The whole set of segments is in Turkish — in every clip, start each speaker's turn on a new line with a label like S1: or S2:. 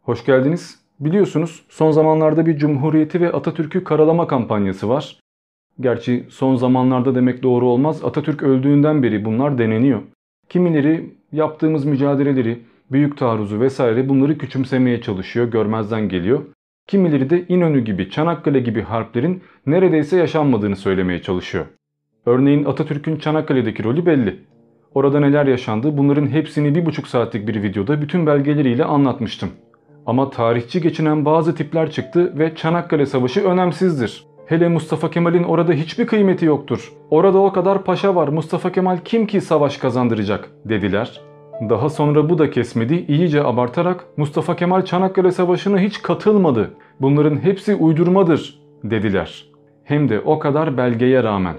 S1: Hoş geldiniz. Biliyorsunuz son zamanlarda bir Cumhuriyeti ve Atatürk'ü karalama kampanyası var. Gerçi son zamanlarda demek doğru olmaz. Atatürk öldüğünden beri bunlar deneniyor. Kimileri yaptığımız mücadeleleri, büyük taarruzu vesaire bunları küçümsemeye çalışıyor, görmezden geliyor. Kimileri de İnönü gibi, Çanakkale gibi harplerin neredeyse yaşanmadığını söylemeye çalışıyor. Örneğin Atatürk'ün Çanakkale'deki rolü belli. Orada neler yaşandı bunların hepsini 1,5 saatlik bir videoda bütün belgeleriyle anlatmıştım. Ama tarihçi geçinen bazı tipler çıktı ve Çanakkale Savaşı önemsizdir. Hele Mustafa Kemal'in orada hiçbir kıymeti yoktur. Orada o kadar paşa var, Mustafa Kemal kim ki savaş kazandıracak dediler. Daha sonra bu da kesmedi, iyice abartarak Mustafa Kemal Çanakkale Savaşı'na hiç katılmadı. Bunların hepsi uydurmadır dediler. Hem de o kadar belgeye rağmen.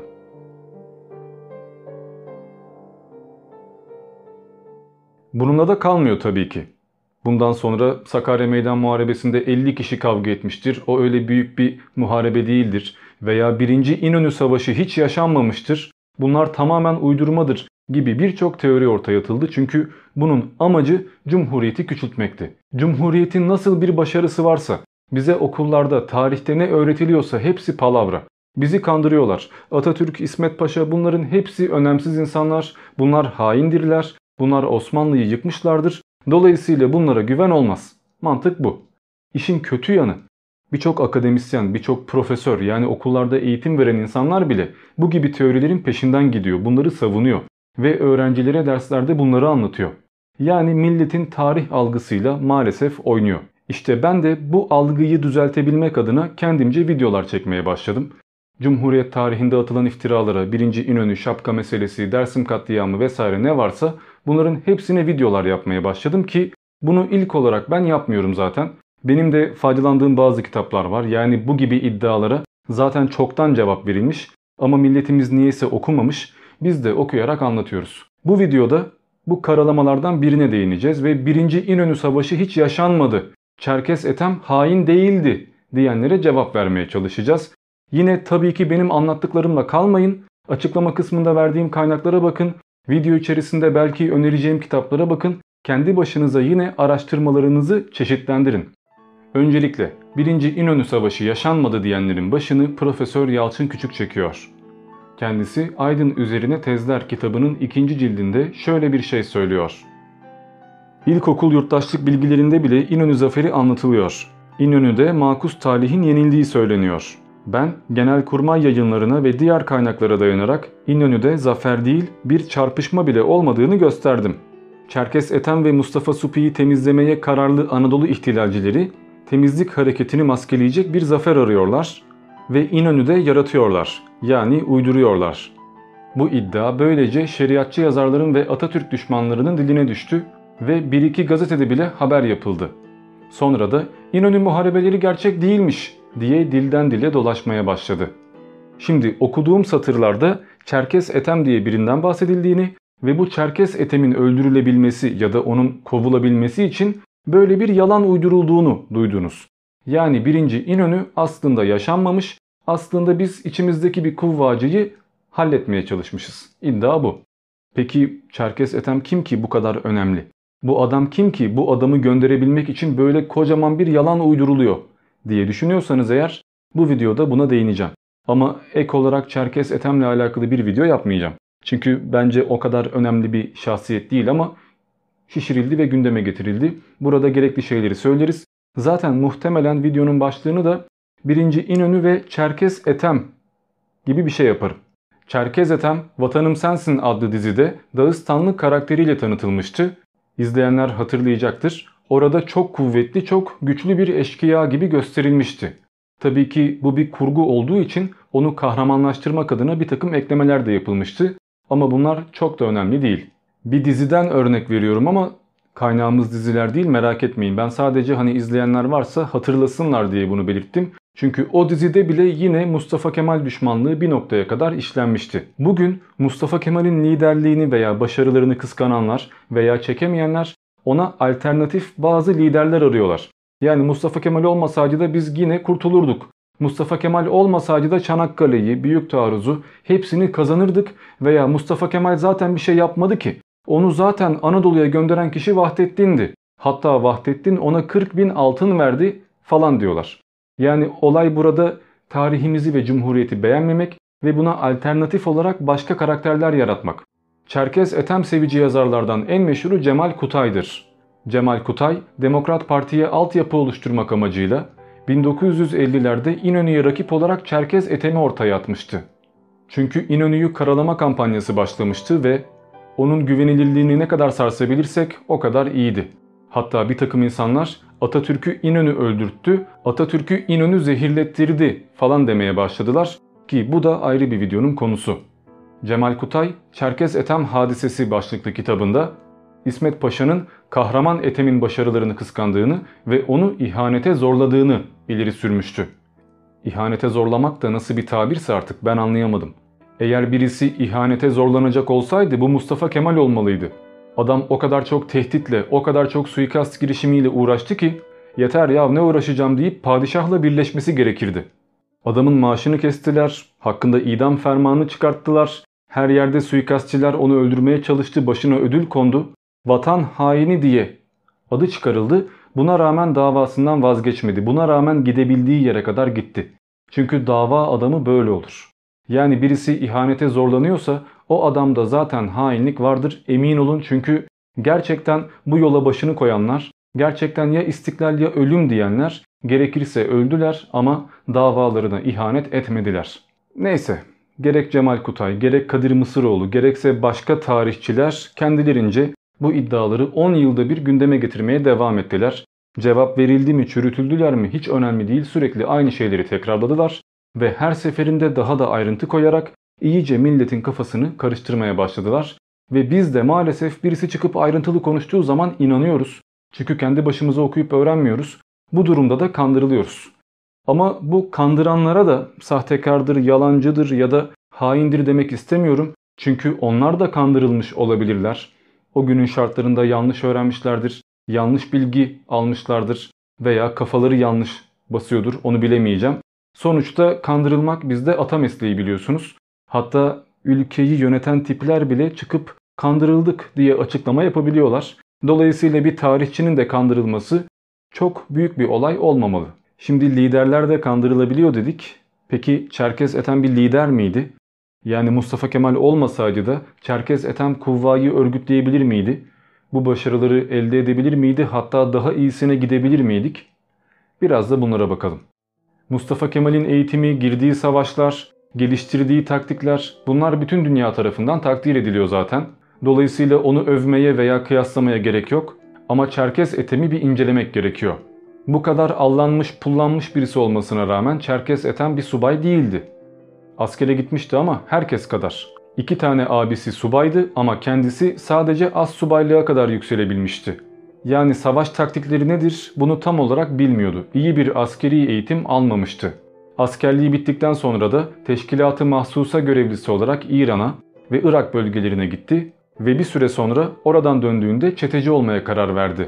S1: Bununla da kalmıyor tabii ki. Bundan sonra Sakarya Meydan Muharebesi'nde 50 kişi kavga etmiştir. O öyle büyük bir muharebe değildir. Veya 1. İnönü Savaşı hiç yaşanmamıştır. Bunlar tamamen uydurmadır gibi birçok teori ortaya atıldı. Çünkü bunun amacı Cumhuriyeti küçültmekti. Cumhuriyetin nasıl bir başarısı varsa, bize okullarda, tarihte ne öğretiliyorsa hepsi palavra. Bizi kandırıyorlar. Atatürk, İsmet Paşa bunların hepsi önemsiz insanlar. Bunlar haindirler. Bunlar Osmanlı'yı yıkmışlardır. Dolayısıyla bunlara güven olmaz. Mantık bu. İşin kötü yanı, birçok akademisyen, birçok profesör yani okullarda eğitim veren insanlar bile bu gibi teorilerin peşinden gidiyor. Bunları savunuyor ve öğrencilere derslerde bunları anlatıyor. Yani milletin tarih algısıyla maalesef oynuyor. İşte ben de bu algıyı düzeltebilmek adına kendimce videolar çekmeye başladım. Cumhuriyet tarihinde atılan iftiralara, 1. İnönü, şapka meselesi, Dersim katliamı vesaire ne varsa bunların hepsine videolar yapmaya başladım ki bunu ilk olarak ben yapmıyorum zaten. Benim de faydalandığım bazı kitaplar var. Yani bu gibi iddialara zaten çoktan cevap verilmiş ama milletimiz niyeyse okumamış. Biz de okuyarak anlatıyoruz. Bu videoda bu karalamalardan birine değineceğiz ve 1. İnönü Savaşı hiç yaşanmadı. Çerkes Ethem hain değildi diyenlere cevap vermeye çalışacağız. Yine tabii ki benim anlattıklarımla kalmayın. Açıklama kısmında verdiğim kaynaklara bakın. Video içerisinde belki önereceğim kitaplara bakın. Kendi başınıza yine araştırmalarınızı çeşitlendirin. Öncelikle 1. İnönü Savaşı yaşanmadı diyenlerin başını Profesör Yalçın Küçük çekiyor. Kendisi Aydın Üzerine Tezler kitabının 2. cildinde şöyle bir şey söylüyor. İlkokul yurttaşlık bilgilerinde bile İnönü Zaferi anlatılıyor. İnönü'de makus talihin yenildiği söyleniyor. Ben Genelkurmay yayınlarına ve diğer kaynaklara dayanarak İnönü'de zafer değil bir çarpışma bile olmadığını gösterdim. Çerkes Ethem ve Mustafa Supi'yi temizlemeye kararlı Anadolu ihtilalcileri temizlik hareketini maskeleyecek bir zafer arıyorlar ve İnönü'de yaratıyorlar, yani uyduruyorlar. Bu iddia böylece şeriatçı yazarların ve Atatürk düşmanlarının diline düştü ve 1-2 gazetede bile haber yapıldı. Sonra da İnönü muharebeleri gerçek değilmiş diye dilden dile dolaşmaya başladı. Şimdi okuduğum satırlarda Çerkes Ethem diye birinden bahsedildiğini ve bu Çerkes Ethem'in öldürülebilmesi ya da onun kovulabilmesi için böyle bir yalan uydurulduğunu duydunuz. Yani 1. İnönü aslında yaşanmamış, aslında biz içimizdeki bir kuvvacıyı halletmeye çalışmışız. İddia bu. Peki Çerkes Ethem kim ki bu kadar önemli? Bu adam kim ki bu adamı gönderebilmek için böyle kocaman bir yalan uyduruluyor diye düşünüyorsanız eğer bu videoda buna değineceğim. Ama ek olarak Çerkes Ethem'le alakalı bir video yapmayacağım. Çünkü bence o kadar önemli bir şahsiyet değil ama şişirildi ve gündeme getirildi. Burada gerekli şeyleri söyleriz. Zaten muhtemelen videonun başlığını da 1. İnönü ve Çerkes Ethem gibi bir şey yaparım. Çerkes Ethem Vatanım Sensin adlı dizide Dağıstanlı karakteriyle tanıtılmıştı. İzleyenler hatırlayacaktır. Orada çok kuvvetli, çok güçlü bir eşkıya gibi gösterilmişti. Tabii ki bu bir kurgu olduğu için onu kahramanlaştırmak adına bir takım eklemeler de yapılmıştı. Ama bunlar çok da önemli değil. Bir diziden örnek veriyorum ama kaynağımız diziler değil, merak etmeyin. Ben sadece hani izleyenler varsa hatırlasınlar diye bunu belirttim. Çünkü o dizide bile yine Mustafa Kemal düşmanlığı bir noktaya kadar işlenmişti. Bugün Mustafa Kemal'in liderliğini veya başarılarını kıskananlar veya çekemeyenler ona alternatif bazı liderler arıyorlar. Yani Mustafa Kemal olmasaydı da biz yine kurtulurduk. Mustafa Kemal olmasaydı da Çanakkale'yi, Büyük Taarruz'u hepsini kazanırdık veya Mustafa Kemal zaten bir şey yapmadı ki. Onu zaten Anadolu'ya gönderen kişi Vahdettin'di. Hatta Vahdettin ona 40.000 altın verdi falan diyorlar. Yani olay burada tarihimizi ve cumhuriyeti beğenmemek ve buna alternatif olarak başka karakterler yaratmak. Çerkez Ethem sevici yazarlardan en meşhuru Cemal Kutay'dır. Cemal Kutay, Demokrat Parti'ye altyapı oluşturmak amacıyla 1950'lerde İnönü'ye rakip olarak Çerkez Ethem'i ortaya atmıştı. Çünkü İnönü'yü karalama kampanyası başlamıştı ve onun güvenilirliğini ne kadar sarsabilirsek o kadar iyiydi. Hatta bir takım insanlar Atatürk'ü İnönü öldürttü, Atatürk'ü İnönü zehirlettirdi falan demeye başladılar ki bu da ayrı bir videonun konusu. Cemal Kutay, Çerkez Ethem Hadisesi başlıklı kitabında İsmet Paşa'nın kahraman Ethem'in başarılarını kıskandığını ve onu ihanete zorladığını ileri sürmüştü. İhanete zorlamak da nasıl bir tabirse artık ben anlayamadım. Eğer birisi ihanete zorlanacak olsaydı bu Mustafa Kemal olmalıydı. Adam o kadar çok tehditle, o kadar çok suikast girişimiyle uğraştı ki yeter ya ne uğraşacağım deyip padişahla birleşmesi gerekirdi. Adamın maaşını kestiler, hakkında idam fermanı çıkarttılar. Her yerde suikastçiler onu öldürmeye çalıştı, başına ödül kondu. Vatan haini diye adı çıkarıldı. Buna rağmen davasından vazgeçmedi. Buna rağmen gidebildiği yere kadar gitti. Çünkü dava adamı böyle olur. Yani birisi ihanete zorlanıyorsa o adamda zaten hainlik vardır, emin olun. Çünkü gerçekten bu yola başını koyanlar, gerçekten ya istiklal ya ölüm diyenler gerekirse öldüler ama davalarına ihanet etmediler. Neyse, gerek Cemal Kutay, gerek Kadir Mısıroğlu, gerekse başka tarihçiler kendilerince bu iddiaları 10 yılda bir gündeme getirmeye devam ettiler. Cevap verildi mi, çürütüldüler mi hiç önemli değil, sürekli aynı şeyleri tekrarladılar ve her seferinde daha da ayrıntı koyarak iyice milletin kafasını karıştırmaya başladılar. Ve biz de maalesef birisi çıkıp ayrıntılı konuştuğu zaman inanıyoruz. Çünkü kendi başımıza okuyup öğrenmiyoruz. Bu durumda da kandırılıyoruz. Ama bu kandıranlara da sahtekardır, yalancıdır ya da haindir demek istemiyorum. Çünkü onlar da kandırılmış olabilirler. O günün şartlarında yanlış öğrenmişlerdir, yanlış bilgi almışlardır veya kafaları yanlış basıyordur, onu bilemeyeceğim. Sonuçta kandırılmak bizde ata mesleği biliyorsunuz. Hatta ülkeyi yöneten tipler bile çıkıp kandırıldık diye açıklama yapabiliyorlar. Dolayısıyla bir tarihçinin de kandırılması çok büyük bir olay olmamalı. Şimdi liderler de kandırılabiliyor dedik. Peki Çerkez Ethem bir lider miydi? Yani Mustafa Kemal olmasaydı da Çerkez Ethem kuvvayı örgütleyebilir miydi? Bu başarıları elde edebilir miydi? Hatta daha iyisine gidebilir miydik? Biraz da bunlara bakalım. Mustafa Kemal'in eğitimi, girdiği savaşlar, geliştirdiği taktikler bunlar bütün dünya tarafından takdir ediliyor zaten. Dolayısıyla onu övmeye veya kıyaslamaya gerek yok. Ama Çerkez Ethem'i bir incelemek gerekiyor. Bu kadar allanmış pullanmış birisi olmasına rağmen Çerkez Ethem bir subay değildi. Askere gitmişti ama herkes kadar. 2 tane abisi subaydı ama kendisi sadece az subaylığa kadar yükselebilmişti. Yani savaş taktikleri nedir bunu tam olarak bilmiyordu. İyi bir askeri eğitim almamıştı. Askerliği bittikten sonra da Teşkilat-ı Mahsusa görevlisi olarak İran'a ve Irak bölgelerine gitti ve bir süre sonra oradan döndüğünde çeteci olmaya karar verdi.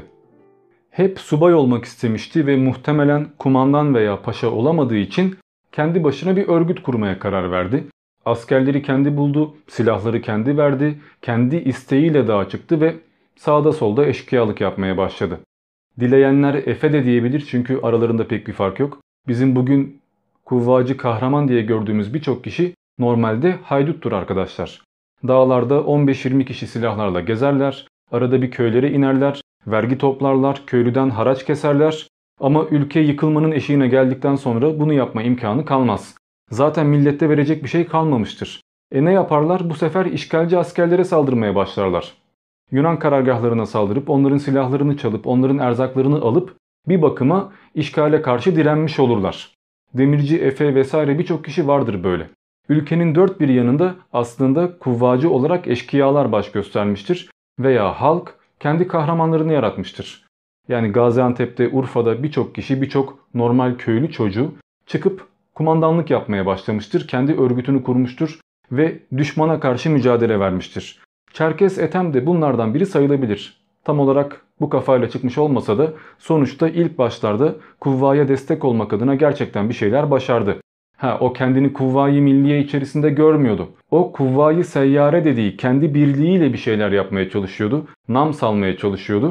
S1: Hep subay olmak istemişti ve muhtemelen kumandan veya paşa olamadığı için kendi başına bir örgüt kurmaya karar verdi. Askerleri kendi buldu, silahları kendi verdi, kendi isteğiyle dağa çıktı ve sağda solda eşkıyalık yapmaya başladı. Dileyenler Efe de diyebilir çünkü aralarında pek bir fark yok. Bizim bugün kuvvacı kahraman diye gördüğümüz birçok kişi normalde hayduttur arkadaşlar. Dağlarda 15-20 kişi silahlarla gezerler, arada bir köylere inerler, vergi toplarlar, köylüden haraç keserler. Ama ülke yıkılmanın eşiğine geldikten sonra bunu yapma imkanı kalmaz. Zaten millette verecek bir şey kalmamıştır. Ne yaparlar? Bu sefer işgalci askerlere saldırmaya başlarlar. Yunan karargahlarına saldırıp onların silahlarını çalıp onların erzaklarını alıp bir bakıma işgale karşı direnmiş olurlar. Demirci, Efe vesaire birçok kişi vardır böyle. Ülkenin dört bir yanında aslında kuvvacı olarak eşkıyalar baş göstermiştir veya halk kendi kahramanlarını yaratmıştır. Yani Gaziantep'te, Urfa'da birçok kişi, birçok normal köylü çocuğu çıkıp kumandanlık yapmaya başlamıştır. Kendi örgütünü kurmuştur ve düşmana karşı mücadele vermiştir. Çerkez Ethem de bunlardan biri sayılabilir. Tam olarak bu kafayla çıkmış olmasa da sonuçta ilk başlarda kuvvaya destek olmak adına gerçekten bir şeyler başardı. O kendini kuvvayi milliye içerisinde görmüyordu. O kuvvayi seyyare dediği kendi birliğiyle bir şeyler yapmaya çalışıyordu. Nam salmaya çalışıyordu.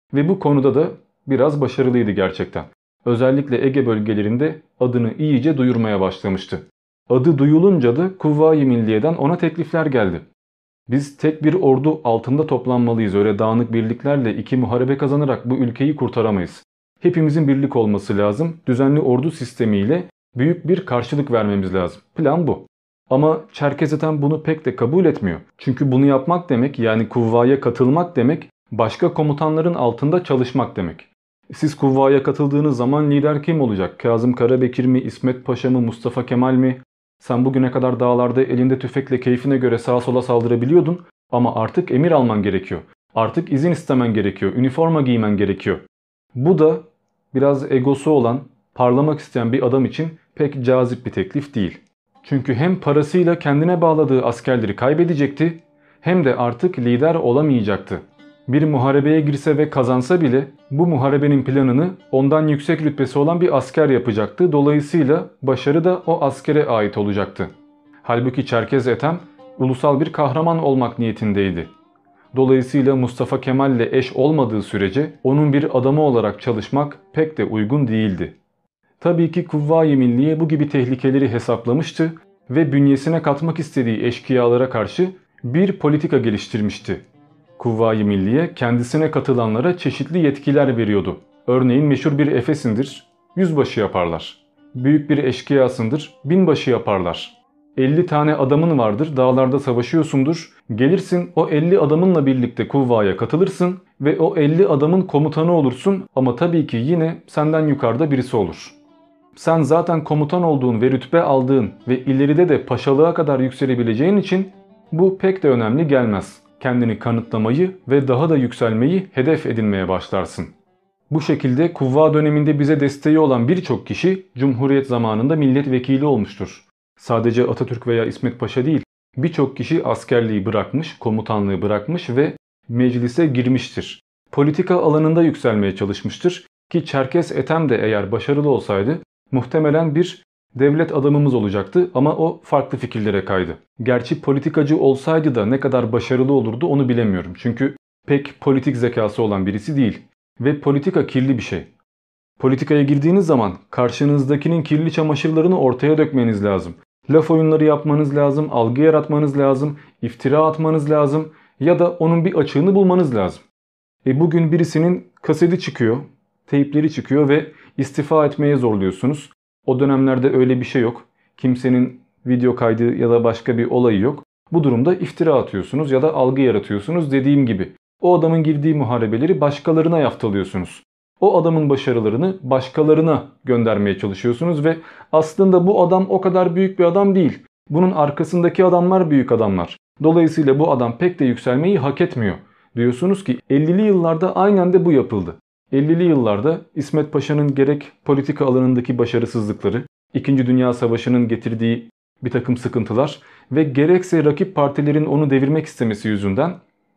S1: Ve bu konuda da biraz başarılıydı gerçekten. Özellikle Ege bölgelerinde adını iyice duyurmaya başlamıştı. Adı duyulunca da Kuvayi Milliye'den ona teklifler geldi. Biz tek bir ordu altında toplanmalıyız. Öyle dağınık birliklerle iki muharebe kazanarak bu ülkeyi kurtaramayız. Hepimizin birlik olması lazım. Düzenli ordu sistemiyle büyük bir karşılık vermemiz lazım. Plan bu. Ama Çerkez Ethem bunu pek de kabul etmiyor. Çünkü bunu yapmak demek, yani kuvvaya katılmak demek, başka komutanların altında çalışmak demek. Siz kuvvaya katıldığınız zaman lider kim olacak? Kazım Karabekir mi, İsmet Paşa mı, Mustafa Kemal mi? Sen bugüne kadar dağlarda elinde tüfekle keyfine göre sağa sola saldırabiliyordun ama artık emir alman gerekiyor. Artık izin istemen gerekiyor, üniforma giymen gerekiyor. Bu da biraz egosu olan, parlamak isteyen bir adam için pek cazip bir teklif değil. Çünkü hem parasıyla kendine bağladığı askerleri kaybedecekti, hem de artık lider olamayacaktı. Bir muharebeye girse ve kazansa bile bu muharebenin planını ondan yüksek rütbesi olan bir asker yapacaktı. Dolayısıyla başarı da o askere ait olacaktı. Halbuki Çerkez Ethem ulusal bir kahraman olmak niyetindeydi. Dolayısıyla Mustafa Kemal'le eş olmadığı sürece onun bir adamı olarak çalışmak pek de uygun değildi. Tabii ki Kuvayi Milliye bu gibi tehlikeleri hesaplamıştı ve bünyesine katmak istediği eşkıyalara karşı bir politika geliştirmişti. Kuvayi Milliye kendisine katılanlara çeşitli yetkiler veriyordu. Örneğin meşhur bir efesindir, yüzbaşı yaparlar. Büyük bir eşkıyasındır, binbaşı yaparlar. 50 tane adamın vardır, dağlarda savaşıyorsundur. Gelirsin o 50 adamınla birlikte kuvvaya katılırsın ve o 50 adamın komutanı olursun ama tabii ki yine senden yukarıda birisi olur. Sen zaten komutan olduğun ve rütbe aldığın ve ileride de paşalığa kadar yükselebileceğin için bu pek de önemli gelmez. Kendini kanıtlamayı ve daha da yükselmeyi hedef edinmeye başlarsın. Bu şekilde Kuvva döneminde bize desteği olan birçok kişi Cumhuriyet zamanında milletvekili olmuştur. Sadece Atatürk veya İsmet Paşa değil, birçok kişi askerliği bırakmış, komutanlığı bırakmış ve meclise girmiştir. Politika alanında yükselmeye çalışmıştır ki Çerkez Ethem de eğer başarılı olsaydı muhtemelen bir devlet adamımız olacaktı ama o farklı fikirlere kaydı. Gerçi politikacı olsaydı da ne kadar başarılı olurdu onu bilemiyorum. Çünkü pek politik zekası olan birisi değil. Ve politika kirli bir şey. Politikaya girdiğiniz zaman karşınızdakinin kirli çamaşırlarını ortaya dökmeniz lazım. Laf oyunları yapmanız lazım, algı yaratmanız lazım, iftira atmanız lazım ya da onun bir açığını bulmanız lazım. Bugün birisinin kaseti çıkıyor, teypleri çıkıyor ve istifa etmeye zorluyorsunuz. O dönemlerde öyle bir şey yok. Kimsenin video kaydı ya da başka bir olayı yok. Bu durumda iftira atıyorsunuz ya da algı yaratıyorsunuz dediğim gibi. O adamın girdiği muharebeleri başkalarına yaftalıyorsunuz. O adamın başarılarını başkalarına göndermeye çalışıyorsunuz ve aslında bu adam o kadar büyük bir adam değil. Bunun arkasındaki adamlar büyük adamlar. Dolayısıyla bu adam pek de yükselmeyi hak etmiyor. Diyorsunuz ki 50'li yıllarda aynen de bu yapıldı. 50'li yıllarda İsmet Paşa'nın gerek politika alanındaki başarısızlıkları, 2. Dünya Savaşı'nın getirdiği bir takım sıkıntılar ve gerekse rakip partilerin onu devirmek istemesi yüzünden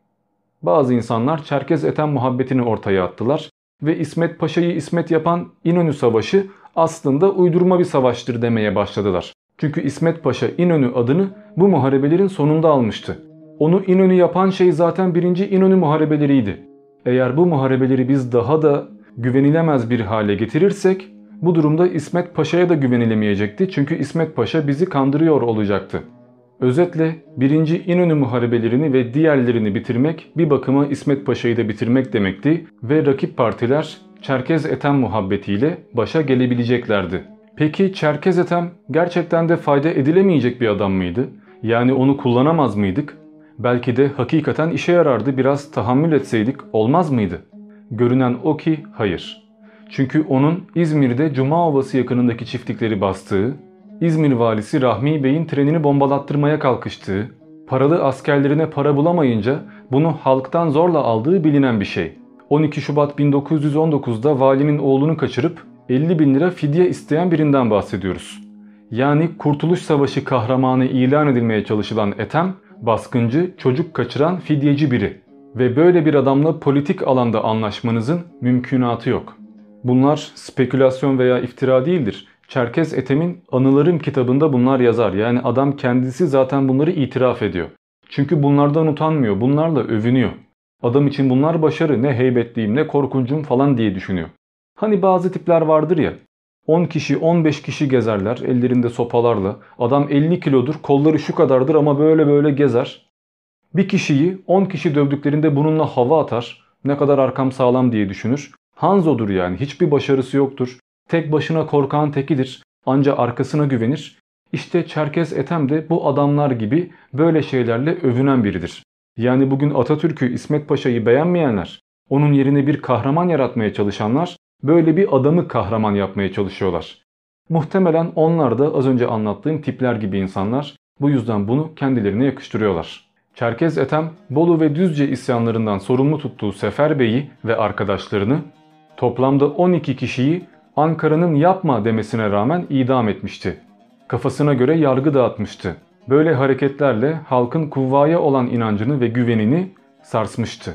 S1: bazı insanlar Çerkez Ethem muhabbetini ortaya attılar ve İsmet Paşa'yı İsmet yapan İnönü Savaşı aslında uydurma bir savaştır demeye başladılar. Çünkü İsmet Paşa İnönü adını bu muharebelerin sonunda almıştı. Onu İnönü yapan şey zaten 1. İnönü muharebeleriydi. Eğer bu muharebeleri biz daha da güvenilemez bir hale getirirsek bu durumda İsmet Paşa'ya da güvenilemeyecekti. Çünkü İsmet Paşa bizi kandırıyor olacaktı. Özetle 1. İnönü muharebelerini ve diğerlerini bitirmek bir bakıma İsmet Paşa'yı da bitirmek demekti ve rakip partiler Çerkez Ethem muhabbetiyle başa gelebileceklerdi. Peki Çerkez Ethem gerçekten de fayda edilemeyecek bir adam mıydı? Yani onu kullanamaz mıydık? Belki de hakikaten işe yarardı, biraz tahammül etseydik olmaz mıydı? Görünen o ki hayır. Çünkü onun İzmir'de Cumaovası yakınındaki çiftlikleri bastığı, İzmir valisi Rahmi Bey'in trenini bombalattırmaya kalkıştığı, paralı askerlerine para bulamayınca bunu halktan zorla aldığı bilinen bir şey. 12 Şubat 1919'da valinin oğlunu kaçırıp 50 bin lira fidye isteyen birinden bahsediyoruz. Yani Kurtuluş Savaşı kahramanı ilan edilmeye çalışılan Ethem, baskıncı, çocuk kaçıran fidyeci biri. Ve böyle bir adamla politik alanda anlaşmanızın mümkünatı yok. Bunlar spekülasyon veya iftira değildir. Çerkez Ethem'in Anılarım kitabında bunlar yazar. Yani adam kendisi zaten bunları itiraf ediyor. Çünkü bunlardan utanmıyor, bunlarla övünüyor. Adam için bunlar başarı, ne heybetliyim ne korkuncum falan diye düşünüyor. Hani bazı tipler vardır ya, 10 kişi 15 kişi gezerler ellerinde sopalarla. Adam 50 kilodur, kolları şu kadardır ama böyle böyle gezer. Bir kişiyi 10 kişi dövdüklerinde bununla hava atar. Ne kadar arkam sağlam diye düşünür. Hanzo'dur yani, hiçbir başarısı yoktur. Tek başına korkağın tekidir. Anca arkasına güvenir. İşte Çerkez Ethem de bu adamlar gibi böyle şeylerle övünen biridir. Yani bugün Atatürk'ü, İsmet Paşa'yı beğenmeyenler, onun yerine bir kahraman yaratmaya çalışanlar böyle bir adamı kahraman yapmaya çalışıyorlar. Muhtemelen onlar da az önce anlattığım tipler gibi insanlar. Bu yüzden bunu kendilerine yakıştırıyorlar. Çerkez Ethem, Bolu ve Düzce isyanlarından sorumlu tuttuğu Seferbey'i ve arkadaşlarını, toplamda 12 kişiyi Ankara'nın yapma demesine rağmen idam etmişti. Kafasına göre yargı dağıtmıştı. Böyle hareketlerle halkın kuvvaya olan inancını ve güvenini sarsmıştı.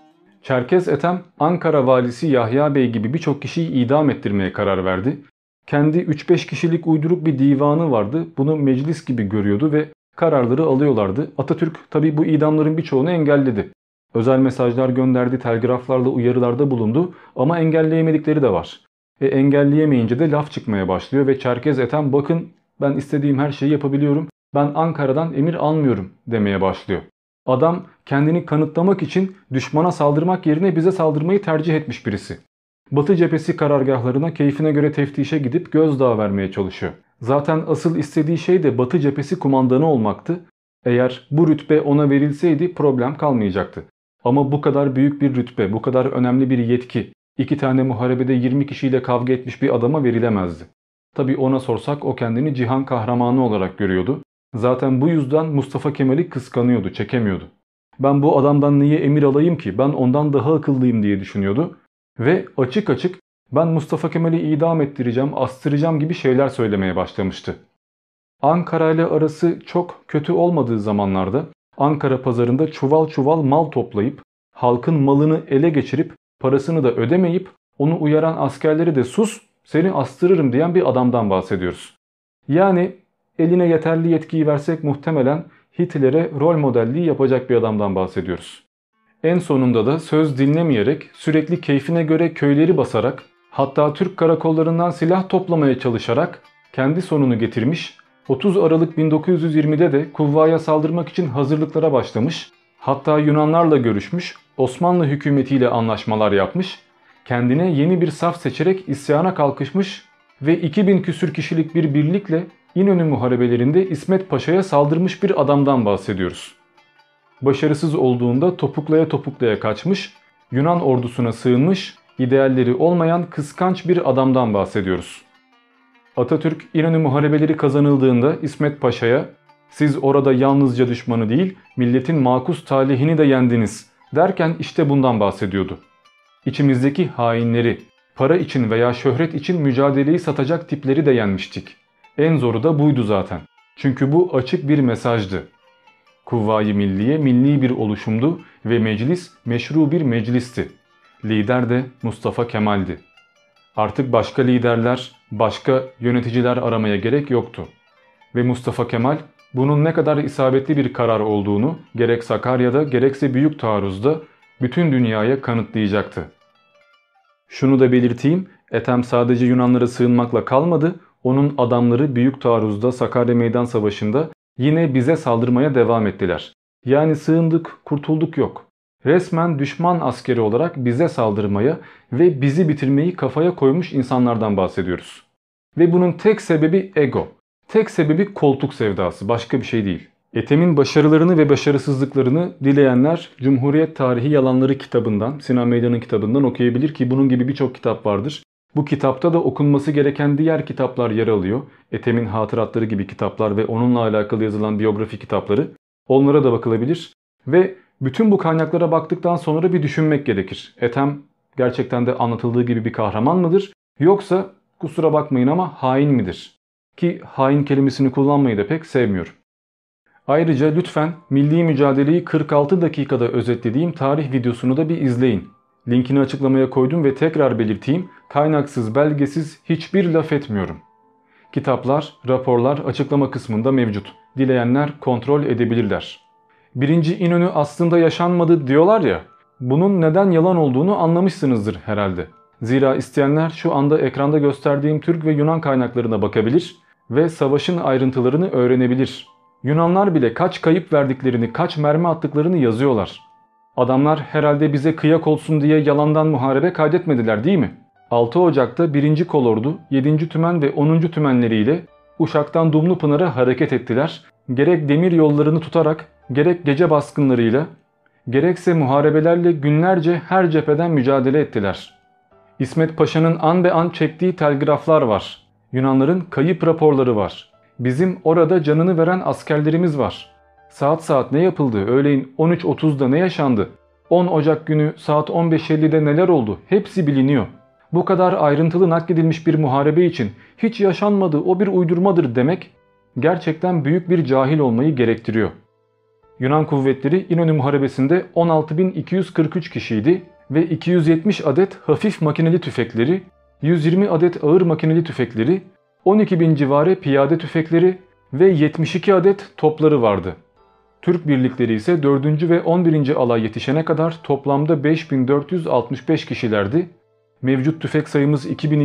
S1: Çerkez Ethem, Ankara valisi Yahya Bey gibi birçok kişiyi idam ettirmeye karar verdi. Kendi 3-5 kişilik uyduruk bir divanı vardı. Bunu meclis gibi görüyordu ve kararları alıyorlardı. Atatürk tabi bu idamların birçoğunu engelledi. Özel mesajlar gönderdi, telgraflarla uyarılarda bulundu ama engelleyemedikleri de var. Engelleyemeyince de laf çıkmaya başlıyor ve Çerkez Ethem, bakın ben istediğim her şeyi yapabiliyorum, ben Ankara'dan emir almıyorum demeye başlıyor. Adam kendini kanıtlamak için düşmana saldırmak yerine bize saldırmayı tercih etmiş birisi. Batı cephesi karargahlarına keyfine göre teftişe gidip gözdağı vermeye çalışıyor. Zaten asıl istediği şey de Batı cephesi kumandanı olmaktı. Eğer bu rütbe ona verilseydi problem kalmayacaktı. Ama bu kadar büyük bir rütbe, bu kadar önemli bir yetki, 2 tane muharebede 20 kişiyle kavga etmiş bir adama verilemezdi. Tabi ona sorsak o kendini cihan kahramanı olarak görüyordu. Zaten bu yüzden Mustafa Kemal'i kıskanıyordu, çekemiyordu. Ben bu adamdan niye emir alayım ki, ben ondan daha akıllıyım diye düşünüyordu. Ve açık açık ben Mustafa Kemal'i idam ettireceğim, astıracağım gibi şeyler söylemeye başlamıştı. Ankara ile arası çok kötü olmadığı zamanlarda Ankara pazarında çuval çuval mal toplayıp halkın malını ele geçirip parasını da ödemeyip onu uyaran askerleri de sus seni astırırım diyen bir adamdan bahsediyoruz. Yani eline yeterli yetkiyi versek muhtemelen Hitler'e rol modelliği yapacak bir adamdan bahsediyoruz. En sonunda da söz dinlemeyerek, sürekli keyfine göre köyleri basarak, hatta Türk karakollarından silah toplamaya çalışarak kendi sonunu getirmiş, 30 Aralık 1920'de de Kuvva'ya saldırmak için hazırlıklara başlamış, hatta Yunanlarla görüşmüş, Osmanlı hükümetiyle anlaşmalar yapmış, kendine yeni bir saf seçerek isyana kalkışmış ve 2000 küsür kişilik bir birlikle İnönü muharebelerinde İsmet Paşa'ya saldırmış bir adamdan bahsediyoruz. Başarısız olduğunda topuklaya topuklaya kaçmış, Yunan ordusuna sığınmış, idealleri olmayan kıskanç bir adamdan bahsediyoruz. Atatürk İnönü muharebeleri kazanıldığında İsmet Paşa'ya "Siz orada yalnızca düşmanı değil, milletin makus talihini de yendiniz" derken işte bundan bahsediyordu. İçimizdeki hainleri, para için veya şöhret için mücadeleyi satacak tipleri de yenmiştik. En zoru da buydu zaten. Çünkü bu açık bir mesajdı. Kuvvayi Milliye milli bir oluşumdu ve meclis meşru bir meclisti. Lider de Mustafa Kemal'di. Artık başka liderler, başka yöneticiler aramaya gerek yoktu. Ve Mustafa Kemal bunun ne kadar isabetli bir karar olduğunu gerek Sakarya'da gerekse Büyük Taarruz'da bütün dünyaya kanıtlayacaktı. Şunu da belirteyim, Ethem sadece Yunanlara sığınmakla kalmadı, onun adamları Büyük Taarruz'da, Sakarya Meydan Savaşı'nda yine bize saldırmaya devam ettiler. Yani sığındık, kurtulduk yok. Resmen düşman askeri olarak bize saldırmaya ve bizi bitirmeyi kafaya koymuş insanlardan bahsediyoruz. Ve bunun tek sebebi ego. Tek sebebi koltuk sevdası, başka bir şey değil. Ethem'in başarılarını ve başarısızlıklarını dileyenler Cumhuriyet Tarihi Yalanları kitabından, Sinan Meydan'ın kitabından okuyabilir ki bunun gibi birçok kitap vardır. Bu kitapta da okunması gereken diğer kitaplar yer alıyor. Ethem'in hatıratları gibi kitaplar ve onunla alakalı yazılan biyografi kitapları. Onlara da bakılabilir. Ve bütün bu kaynaklara baktıktan sonra bir düşünmek gerekir. Ethem gerçekten de anlatıldığı gibi bir kahraman mıdır? Yoksa kusura bakmayın ama hain midir? Ki hain kelimesini kullanmayı da pek sevmiyorum. Ayrıca lütfen milli mücadeleyi 46 dakikada özetlediğim tarih videosunu da bir izleyin. Linkini açıklamaya koydum ve tekrar belirteyim, kaynaksız, belgesiz hiçbir laf etmiyorum. Kitaplar, raporlar açıklama kısmında mevcut. Dileyenler kontrol edebilirler. 1. İnönü aslında yaşanmadı diyorlar ya, Bunun neden yalan olduğunu anlamışsınızdır herhalde. Zira isteyenler şu anda ekranda gösterdiğim Türk ve Yunan kaynaklarına bakabilir ve savaşın ayrıntılarını öğrenebilir. Yunanlar bile kaç kayıp verdiklerini, kaç mermi attıklarını yazıyorlar. Adamlar herhalde bize kıyak olsun diye yalandan muharebe kaydetmediler değil mi? 6 Ocak'ta 1. Kolordu 7. Tümen ve 10. Tümenleriyle Uşak'tan Dumlupınar'a hareket ettiler. Gerek demir yollarını tutarak, gerek gece baskınlarıyla, gerekse muharebelerle günlerce her cepheden mücadele ettiler. İsmet Paşa'nın an be an çektiği telgraflar var. Yunanların kayıp raporları var. Bizim orada canını veren askerlerimiz var. Saat saat ne yapıldı, öğleyin 13.30'da ne yaşandı, 10 Ocak günü saat 15.50'de neler oldu hepsi biliniyor. Bu kadar ayrıntılı nakledilmiş bir muharebe için hiç yaşanmadı, o bir uydurmadır demek gerçekten büyük bir cahil olmayı gerektiriyor. Yunan kuvvetleri İnönü Muharebesi'nde 16.243 kişiydi ve 270 adet hafif makineli tüfekleri, 120 adet ağır makineli tüfekleri, 12.000 civarı piyade tüfekleri ve 72 adet topları vardı. Türk birlikleri ise 4. ve 11. alay yetişene kadar toplamda 5.465 kişilerdi. Mevcut tüfek sayımız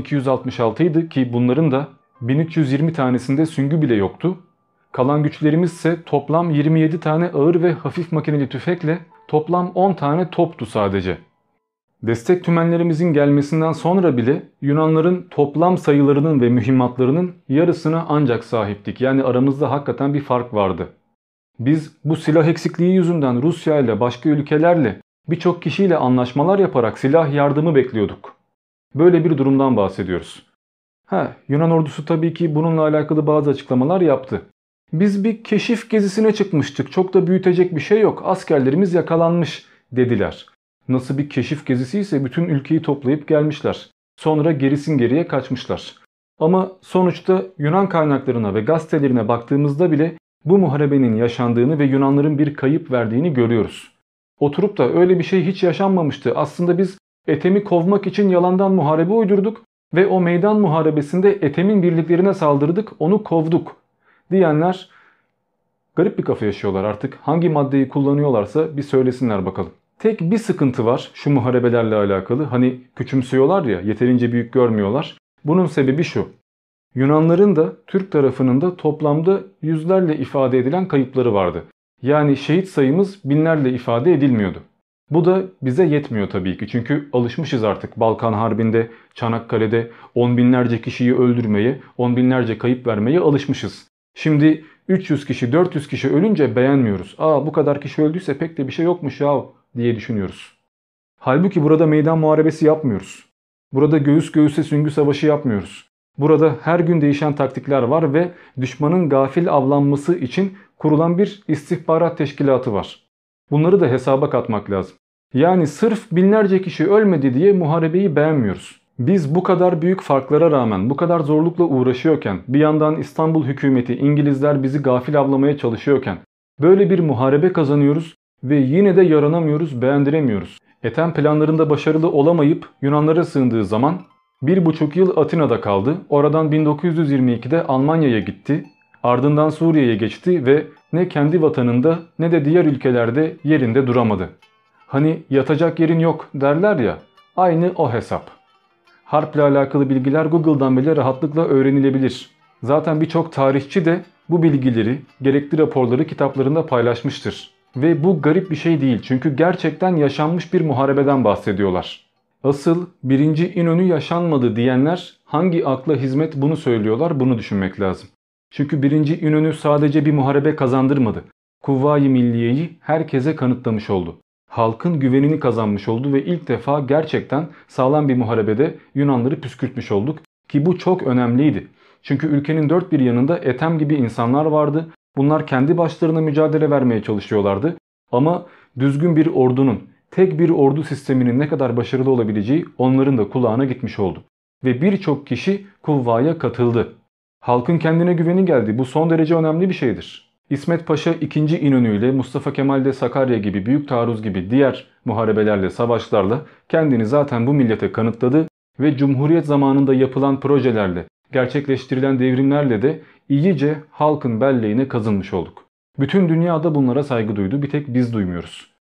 S1: 2266 idi ki bunların da 1320 tanesinde süngü bile yoktu. Kalan güçlerimiz ise toplam 27 tane ağır ve hafif makineli tüfekle toplam 10 tane toptu sadece. Destek tümenlerimizin gelmesinden sonra bile Yunanların toplam sayılarının ve mühimmatlarının yarısına ancak sahiptik. Yani aramızda hakikaten bir fark vardı. Biz bu silah eksikliği yüzünden Rusya ile başka ülkelerle birçok kişiyle anlaşmalar yaparak silah yardımı bekliyorduk. Böyle bir durumdan bahsediyoruz. Yunan ordusu tabii ki bununla alakalı bazı açıklamalar yaptı. Biz bir keşif gezisine çıkmıştık, çok da büyütecek bir şey yok, askerlerimiz yakalanmış dediler. Nasıl bir keşif gezisi ise bütün ülkeyi toplayıp gelmişler. Sonra gerisin geriye kaçmışlar. Ama sonuçta Yunan kaynaklarına ve gazetelerine baktığımızda bile bu muharebenin yaşandığını ve Yunanların bir kayıp verdiğini görüyoruz. Oturup da öyle bir şey hiç yaşanmamıştı, aslında biz Ethem'i kovmak için yalandan muharebe uydurduk ve o meydan muharebesinde Ethem'in birliklerine saldırdık, onu kovduk diyenler garip bir kafa yaşıyorlar artık. Hangi maddeyi kullanıyorlarsa bir söylesinler bakalım. Tek bir sıkıntı var şu muharebelerle alakalı. Hani küçümsüyorlar ya, yeterince büyük görmüyorlar. Bunun sebebi şu. Yunanların da Türk tarafının da toplamda yüzlerle ifade edilen kayıpları vardı. Yani şehit sayımız binlerle ifade edilmiyordu. Bu da bize yetmiyor tabii ki. Çünkü alışmışız artık Balkan Harbi'nde, Çanakkale'de 10 binlerce kişiyi öldürmeye, 10 binlerce kayıp vermeye alışmışız. Şimdi 300 kişi, 400 kişi ölünce beğenmiyoruz. Bu kadar kişi öldüyse pek de bir şey yokmuş ya diye düşünüyoruz. Halbuki burada meydan muharebesi yapmıyoruz. Burada göğüs göğüse süngü savaşı yapmıyoruz. Burada her gün değişen taktikler var ve düşmanın gafil avlanması için kurulan bir istihbarat teşkilatı var. Bunları da hesaba katmak lazım. Yani sırf binlerce kişi ölmedi diye muharebeyi beğenmiyoruz. Biz bu kadar büyük farklara rağmen, bu kadar zorlukla uğraşıyorken, bir yandan İstanbul hükümeti, İngilizler bizi gafil avlamaya çalışıyorken böyle bir muharebe kazanıyoruz ve yine de yaranamıyoruz, beğendiremiyoruz. Ethem planlarında başarılı olamayıp Yunanlara sığındığı zaman 1,5 yıl Atina'da kaldı. Oradan 1922'de Almanya'ya gitti. Ardından Suriye'ye geçti ve ne kendi vatanında ne de diğer ülkelerde yerinde duramadı. Hani yatacak yerin yok derler ya, aynı o hesap. Harple alakalı bilgiler Google'dan bile rahatlıkla öğrenilebilir. Zaten birçok tarihçi de bu bilgileri, gerekli raporları kitaplarında paylaşmıştır. Ve bu garip bir şey değil, çünkü gerçekten yaşanmış bir muharebeden bahsediyorlar. Asıl 1. İnönü yaşanmadı diyenler hangi akla hizmet bunu söylüyorlar, bunu düşünmek lazım. Çünkü 1. İnönü sadece bir muharebe kazandırmadı. Kuvvayi Milliye'yi herkese kanıtlamış oldu. Halkın güvenini kazanmış oldu ve ilk defa gerçekten sağlam bir muharebede Yunanları püskürtmüş olduk. Ki bu çok önemliydi. Çünkü ülkenin dört bir yanında Ethem gibi insanlar vardı. Bunlar kendi başlarına mücadele vermeye çalışıyorlardı. Ama düzgün bir ordunun, tek bir ordu sisteminin ne kadar başarılı olabileceği onların da kulağına gitmiş oldu. Ve birçok kişi kuvvaya katıldı. Halkın kendine güveni geldi. Bu son derece önemli bir şeydir. İsmet Paşa 2. İnönü ile Mustafa Kemal de Sakarya gibi, Büyük Taarruz gibi diğer muharebelerle, savaşlarla kendini zaten bu millete kanıtladı ve Cumhuriyet zamanında yapılan projelerle, gerçekleştirilen devrimlerle de iyice halkın belleğine kazınmış olduk. Bütün dünyada bunlara saygı duydu, bir tek biz duymuyoruz.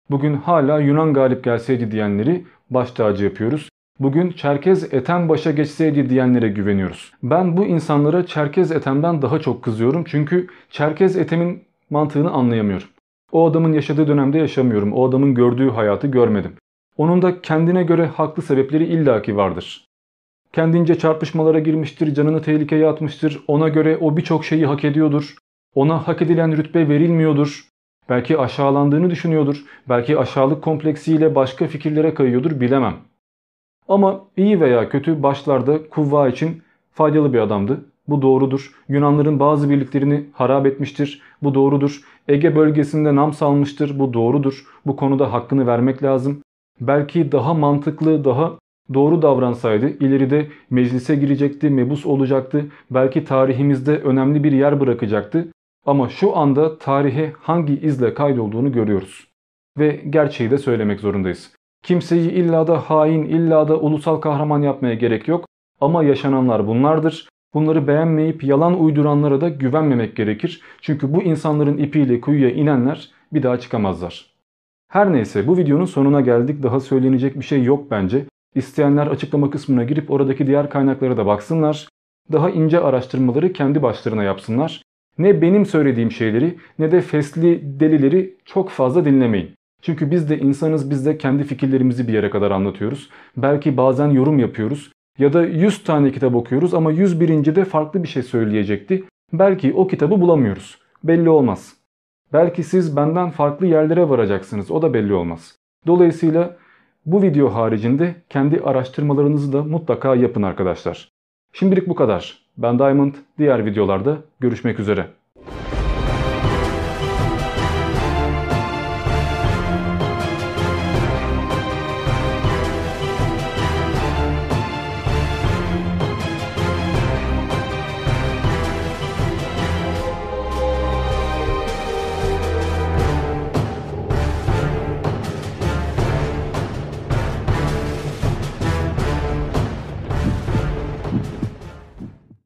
S1: Bugün hala Yunan galip gelseydi diyenleri baş tacı yapıyoruz. Bugün Çerkez Ethem başa geçseydi diyenlere güveniyoruz. Ben bu insanlara Çerkez Ethem'den daha çok kızıyorum. Çünkü Çerkez Ethem'in mantığını anlayamıyorum. O adamın yaşadığı dönemde yaşamıyorum. O adamın gördüğü hayatı görmedim. Onun da kendine göre haklı sebepleri illaki vardır. Kendince çarpışmalara girmiştir, canını tehlikeye atmıştır. Ona göre o birçok şeyi hak ediyordur. Ona hak edilen rütbe verilmiyordur. Belki aşağılandığını düşünüyordur. Belki aşağılık kompleksiyle başka fikirlere kayıyordur, bilemem. Ama iyi veya kötü başlarda Kuvva için faydalı bir adamdı. Bu doğrudur. Yunanların bazı birliklerini harap etmiştir. Bu doğrudur. Ege bölgesinde nam salmıştır. Bu doğrudur. Bu konuda hakkını vermek lazım. Belki daha mantıklı, daha doğru davransaydı ileride meclise girecekti, mebus olacaktı. Belki tarihimizde önemli bir yer bırakacaktı. Ama şu anda tarihe hangi izle kaydolduğunu görüyoruz. Ve gerçeği de söylemek zorundayız. Kimseyi illa da hain, illa da ulusal kahraman yapmaya gerek yok. Ama yaşananlar bunlardır. Bunları beğenmeyip yalan uyduranlara da güvenmemek gerekir. Çünkü bu insanların ipiyle kuyuya inenler bir daha çıkamazlar. Her neyse, bu videonun sonuna geldik. Daha söylenecek bir şey yok bence. İsteyenler açıklama kısmına girip oradaki diğer kaynaklara da baksınlar. Daha ince araştırmaları kendi başlarına yapsınlar. Ne benim söylediğim şeyleri ne de fesli delileri çok fazla dinlemeyin. Çünkü biz de insanız, biz de kendi fikirlerimizi bir yere kadar anlatıyoruz. Belki bazen yorum yapıyoruz ya da 100 tane kitap okuyoruz ama 101. de farklı bir şey söyleyecekti. Belki o kitabı bulamıyoruz. Belli olmaz. Belki siz benden farklı yerlere varacaksınız, o da belli olmaz. Dolayısıyla bu video haricinde kendi araştırmalarınızı da mutlaka yapın arkadaşlar. Şimdilik bu kadar. Ben Diamond, diğer videolarda görüşmek üzere.